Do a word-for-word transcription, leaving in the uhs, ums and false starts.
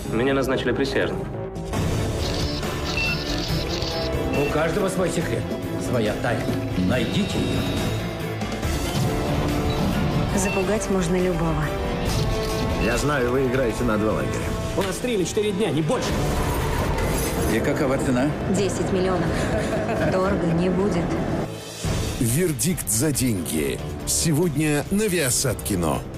Меня назначили присяжным. У каждого свой секрет, своя тайна. Найдите ее. Запугать можно любого. Я знаю, вы играете на два лагеря. У нас три или четыре дня, не больше. И какова цена? десять миллионов. Дорого не будет. Вердикт за деньги. Сегодня на Viasat Кино.